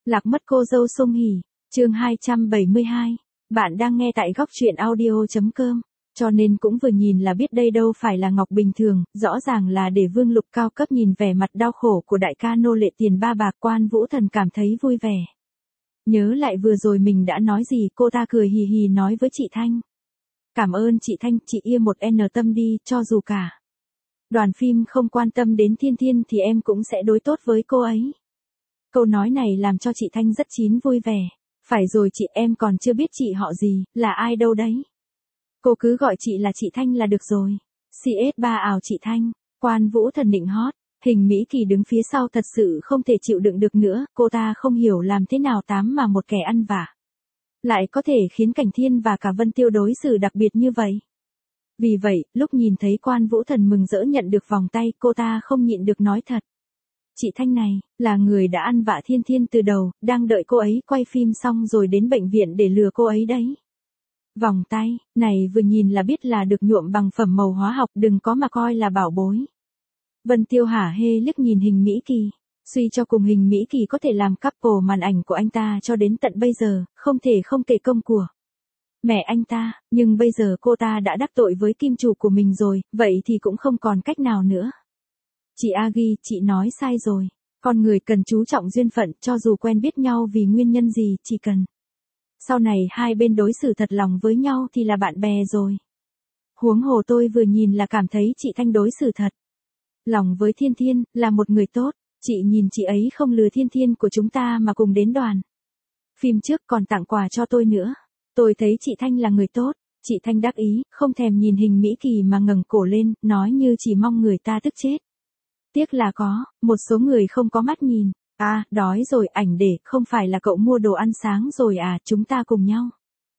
Lạc mất cô dâu Sung Hỉ, chương 272. Bạn đang nghe tại góc truyện audio.com, cho nên cũng vừa nhìn là biết đây đâu phải là ngọc bình thường, rõ ràng là để Vương Lục cao cấp. Nhìn vẻ mặt đau khổ của đại ca nô lệ tiền ba bạc, Quan Vũ Thần cảm thấy vui vẻ. Nhớ lại vừa rồi mình đã nói gì, cô ta cười hì hì nói với chị Thanh. Cảm ơn chị Thanh, chị yên một n tâm đi, cho dù cả đoàn phim không quan tâm đến Thiên Thiên thì em cũng sẽ đối tốt với cô ấy. Câu nói này làm cho chị Thanh rất chín vui vẻ. Phải rồi chị, em còn chưa biết chị họ gì, là ai đâu đấy. Cô cứ gọi chị là chị Thanh là được rồi. CS3 ảo chị Thanh. Quan Vũ Thần định hót. Hình Mỹ Kỳ đứng phía sau thật sự không thể chịu đựng được nữa. Cô ta không hiểu làm thế nào tám mà một kẻ ăn vạ lại có thể khiến Cảnh Thiên và cả Vân Tiêu đối xử đặc biệt như vậy. Vì vậy, lúc nhìn thấy Quan Vũ Thần mừng rỡ nhận được vòng tay, cô ta không nhịn được nói thật. Chị Thanh này, là người đã ăn vạ Thiên Thiên từ đầu, đang đợi cô ấy quay phim xong rồi đến bệnh viện để lừa cô ấy đấy. Vòng tay, này vừa nhìn là biết là được nhuộm bằng phẩm màu hóa học, đừng có mà coi là bảo bối. Vân Tiêu hả hê liếc nhìn Hình Mỹ Kỳ. Suy cho cùng Hình Mỹ Kỳ có thể làm couple màn ảnh của anh ta cho đến tận bây giờ, không thể không kể công của mẹ anh ta, nhưng bây giờ cô ta đã đắc tội với kim chủ của mình rồi, vậy thì cũng không còn cách nào nữa. Chị Agi, chị nói sai rồi. Con người cần chú trọng duyên phận, cho dù quen biết nhau vì nguyên nhân gì, chỉ cần sau này hai bên đối xử thật lòng với nhau thì là bạn bè rồi. Huống hồ tôi vừa nhìn là cảm thấy chị Thanh đối xử thật lòng với Thiên Thiên, là một người tốt. Chị nhìn chị ấy không lừa Thiên Thiên của chúng ta mà cùng đến đoàn phim trước còn tặng quà cho tôi nữa. Tôi thấy chị Thanh là người tốt. Chị Thanh đắc ý, không thèm nhìn Hình Mỹ Kỳ mà ngẩng cổ lên, nói như chỉ mong người ta tức chết. Tiếc là có một số người không có mắt nhìn. À, đói rồi, ảnh để, không phải là cậu mua đồ ăn sáng rồi à, chúng ta cùng nhau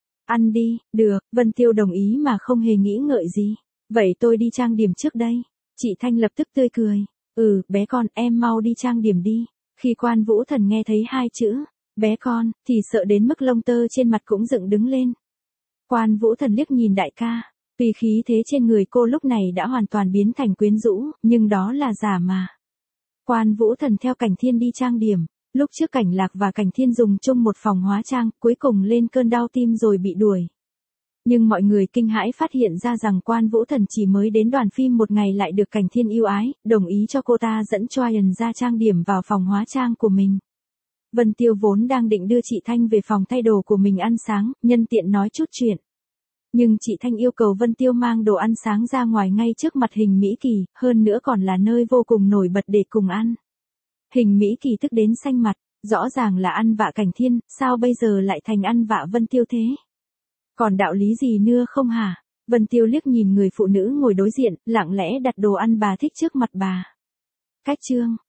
ăn đi. Được, Vân Tiêu đồng ý mà không hề nghĩ ngợi gì. Vậy tôi đi trang điểm trước đây. Chị Thanh lập tức tươi cười. Bé con, em mau đi trang điểm đi. Khi Quan Vũ Thần nghe thấy hai chữ bé con thì sợ đến mức lông tơ trên mặt cũng dựng đứng lên. Quan Vũ Thần liếc nhìn đại ca. Vì khí thế trên người cô lúc này đã hoàn toàn biến thành quyến rũ, nhưng đó là giả mà. Quan Vũ Thần theo Cảnh Thiên đi trang điểm. Lúc trước Cảnh Lạc và Cảnh Thiên dùng chung một phòng hóa trang, cuối cùng lên cơn đau tim rồi bị đuổi. Nhưng mọi người kinh hãi phát hiện ra rằng Quan Vũ Thần chỉ mới đến đoàn phim một ngày lại được Cảnh Thiên yêu ái, đồng ý cho cô ta dẫn Troyan ra trang điểm vào phòng hóa trang của mình. Vân Tiêu vốn đang định đưa chị Thanh về phòng thay đồ của mình ăn sáng, nhân tiện nói chút chuyện. Nhưng chị Thanh yêu cầu Vân Tiêu mang đồ ăn sáng ra ngoài ngay trước mặt Hình Mỹ Kỳ, hơn nữa còn là nơi vô cùng nổi bật để cùng ăn. Hình Mỹ Kỳ tức đến xanh mặt, rõ ràng là ăn vạ Cảnh Thiên, sao bây giờ lại thành ăn vạ Vân Tiêu thế? Còn đạo lý gì nữa không hả? Vân Tiêu liếc nhìn người phụ nữ ngồi đối diện, lặng lẽ đặt đồ ăn bà thích trước mặt bà. Cách chương